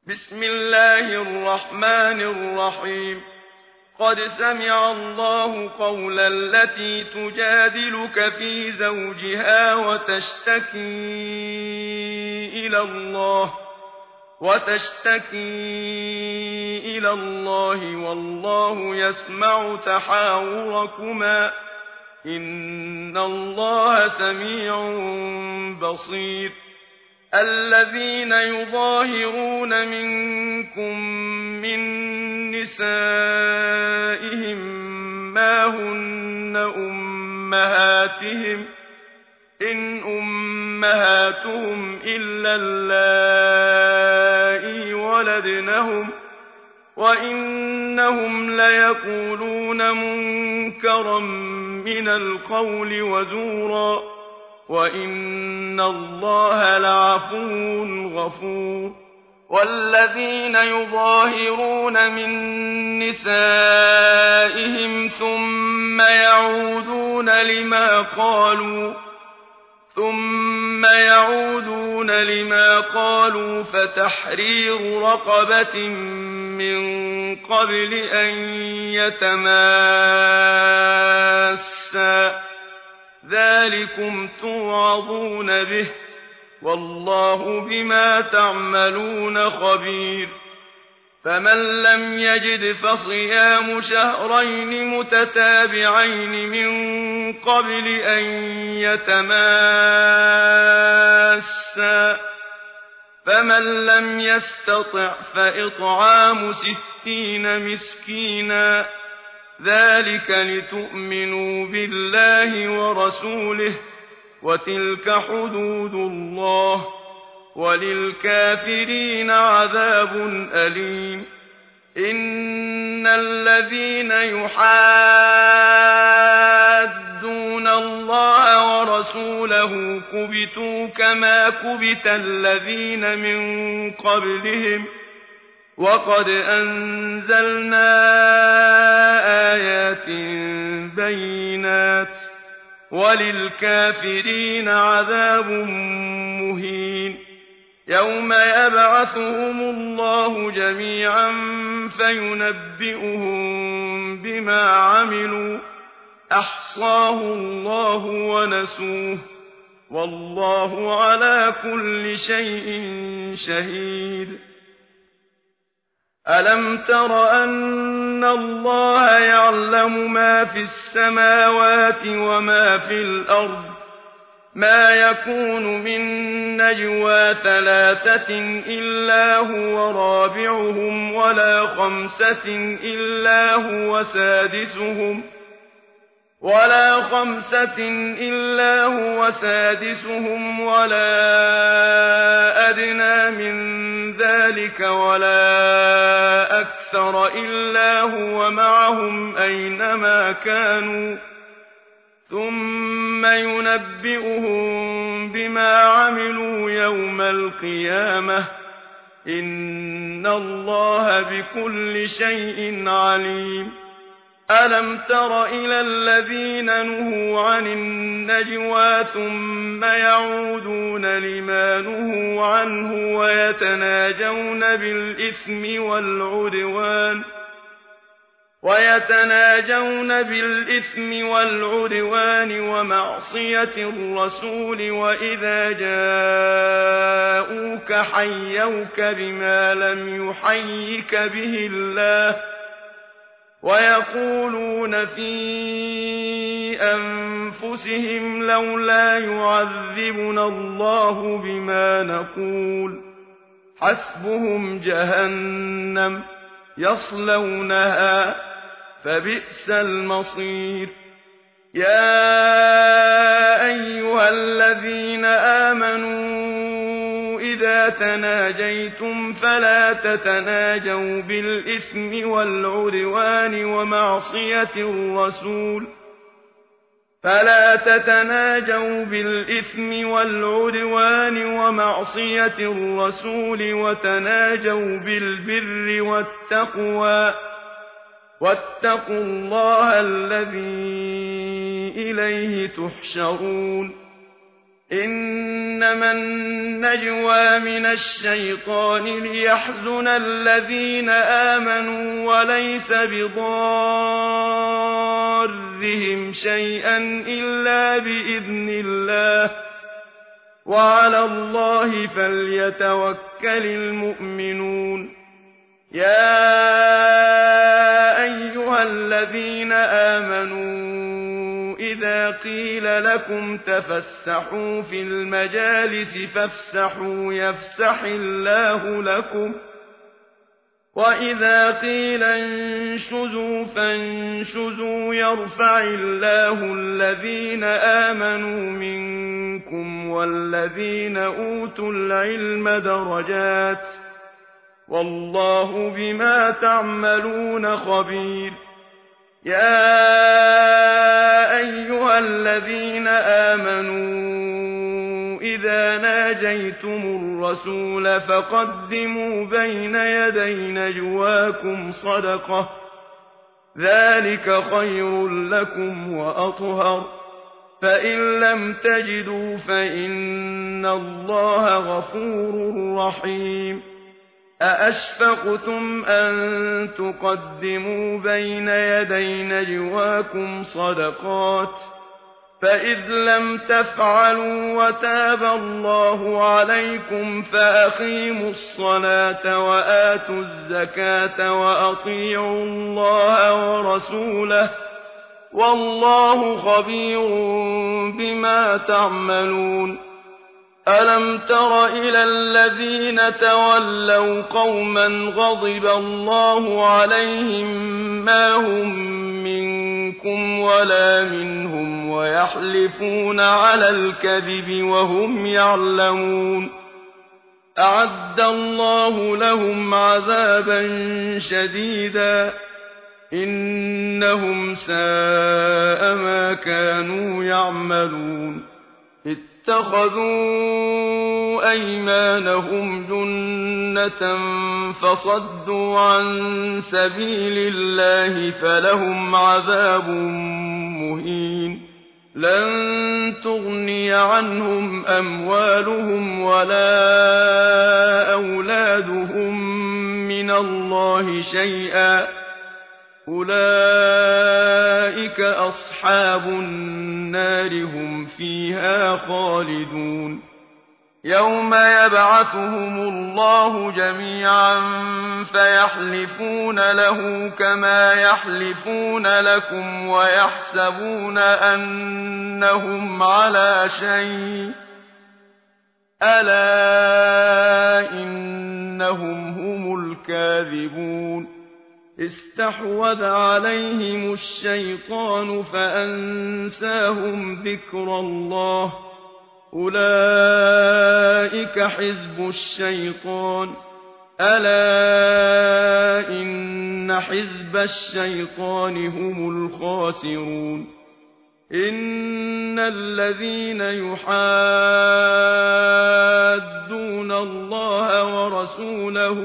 بسم الله الرحمن الرحيم. قد سمع الله قول التي تجادلك في زوجها وتشتكي إلى الله والله يسمع تحاوركما إن الله سميع بصير. الذين يظاهرون منكم من نسائهم ما هن أمهاتهم إن أمهاتهم إلا اللائي ولدنهم وإنهم ليقولون منكرا من القول وزورا وإن الله لعفو غفور. والذين يظاهرون من نسائهم ثم يعودون لما قالوا فتحرير رقبة من قبل أن يتماسا ذلكم توعظون به والله بما تعملون خبير. فمن لم يجد فصيام شهرين متتابعين من قبل أن يتماسا فمن لم يستطع فإطعام 60 مسكينا ذلك لتؤمنوا بالله ورسوله وتلك حدود الله وللكافرين عذاب أليم. إن الذين يحادون الله ورسوله كبتوا كما كبت الذين من قبلهم وقد أنزلنا آيات بينات وللكافرين عذاب مهين. يوم يبعثهم الله جميعا فينبئهم بما عملوا أحصاه الله ونسوه والله على كل شيء شهيد. ألم تر أن الله يعلم ما في السماوات وما في الأرض ما يكون من نجوى 3 إلا هو رابعهم ولا 5 إلا هو سادسهم ولا أدنى من ذلك ولا أكثر إلا هو معهم أينما كانوا ثم ينبئهم بما عملوا يوم القيامة إن الله بكل شيء عليم. ألم تر إلى الذين نهوا عن النجوى ثم يعودون لما نهوا عنه ويتناجون بالإثم والعدوان ومعصية الرسول وإذا جاءوك حيوك بما لم يحيك به الله ويقولون في أنفسهم لولا يعذبنا الله بما نقول حسبهم جهنم يصلونها فبئس المصير. يا أيها الذين آمنوا إذا تناجيتم فلا تتناجوا بالإثم والعدوان ومعصية الرسول وتناجوا بالبر والتقوى واتقوا الله الذي إليه تحشرون. إنما النجوى من الشيطان ليحزن الذين آمنوا وليس بضارهم شيئا إلا بإذن الله وعلى الله فليتوكل المؤمنون يا أيها الذين آمنوا إذا قيل لكم تفسحوا في المجالس فافسحوا يفسح الله لكم وإذا قيل انشزوا فانشزوا يرفع الله الذين آمنوا منكم والذين أوتوا العلم درجات والله بما تعملون خبير يا أيها الذين آمنوا إذا ناجيتم الرسول فقدموا بين يدي نجواكم صدقة ذلك خير لكم وأطهر فإن لم تجدوا فإن الله غفور رحيم أأشفقتم أن تقدموا بين يدي نجواكم صدقات فإذ لم تفعلوا وتاب الله عليكم فأقيموا الصلاة وآتوا الزكاة وأطيعوا الله ورسوله والله خبير بما تعملون ألم تر إلى الذين تولوا قوما غضب الله عليهم ما هم منكم ولا منهم ويحلفون على الكذب وهم يعلمون أعد الله لهم عذابا شديدا إنهم ساء ما كانوا يعملون اتخذوا أيمانهم جنة فصدوا عن سبيل الله فلهم عذاب مهين لن تغني عنهم أموالهم ولا أولادهم من الله شيئا أولئك أصحاب النار هم فيها خالدون يوم يبعثهم الله جميعا فيحلفون له كما يحلفون لكم ويحسبون أنهم على شيء ألا إنهم هم الكاذبون استحوذ عليهم الشيطان فأنساهم ذكر الله أولئك حزب الشيطان ألا إن حزب الشيطان هم الخاسرون إن الذين يحادون الله ورسوله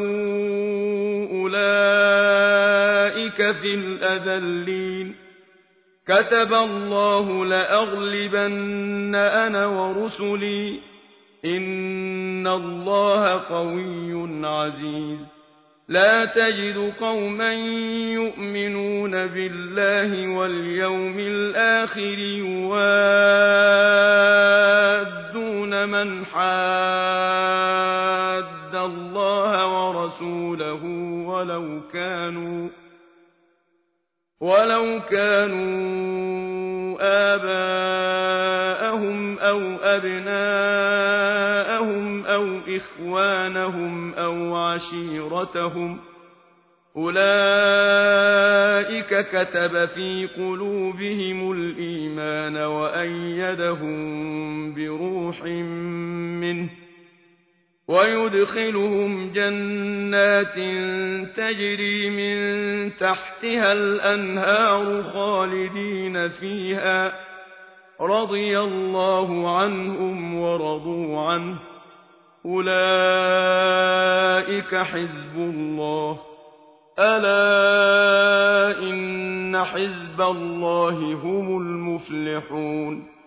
أولئك في الأذلين كتب الله لأغلبن أنا ورسلي إن الله قوي عزيز لا تجد قوما يؤمنون بالله واليوم الآخر يوادون من حاد الله ورسوله ولو كانوا آباءهم أو أبناءهم أو إخوانهم أو عشيرتهم أولئك كتب في قلوبهم الإيمان وأيدهم بروح منه ويدخلهم جنات تجري من تحتها الأنهار خالدين فيها رضي الله عنهم ورضوا عنه أولئك حزب الله ألا إن حزب الله هم المفلحون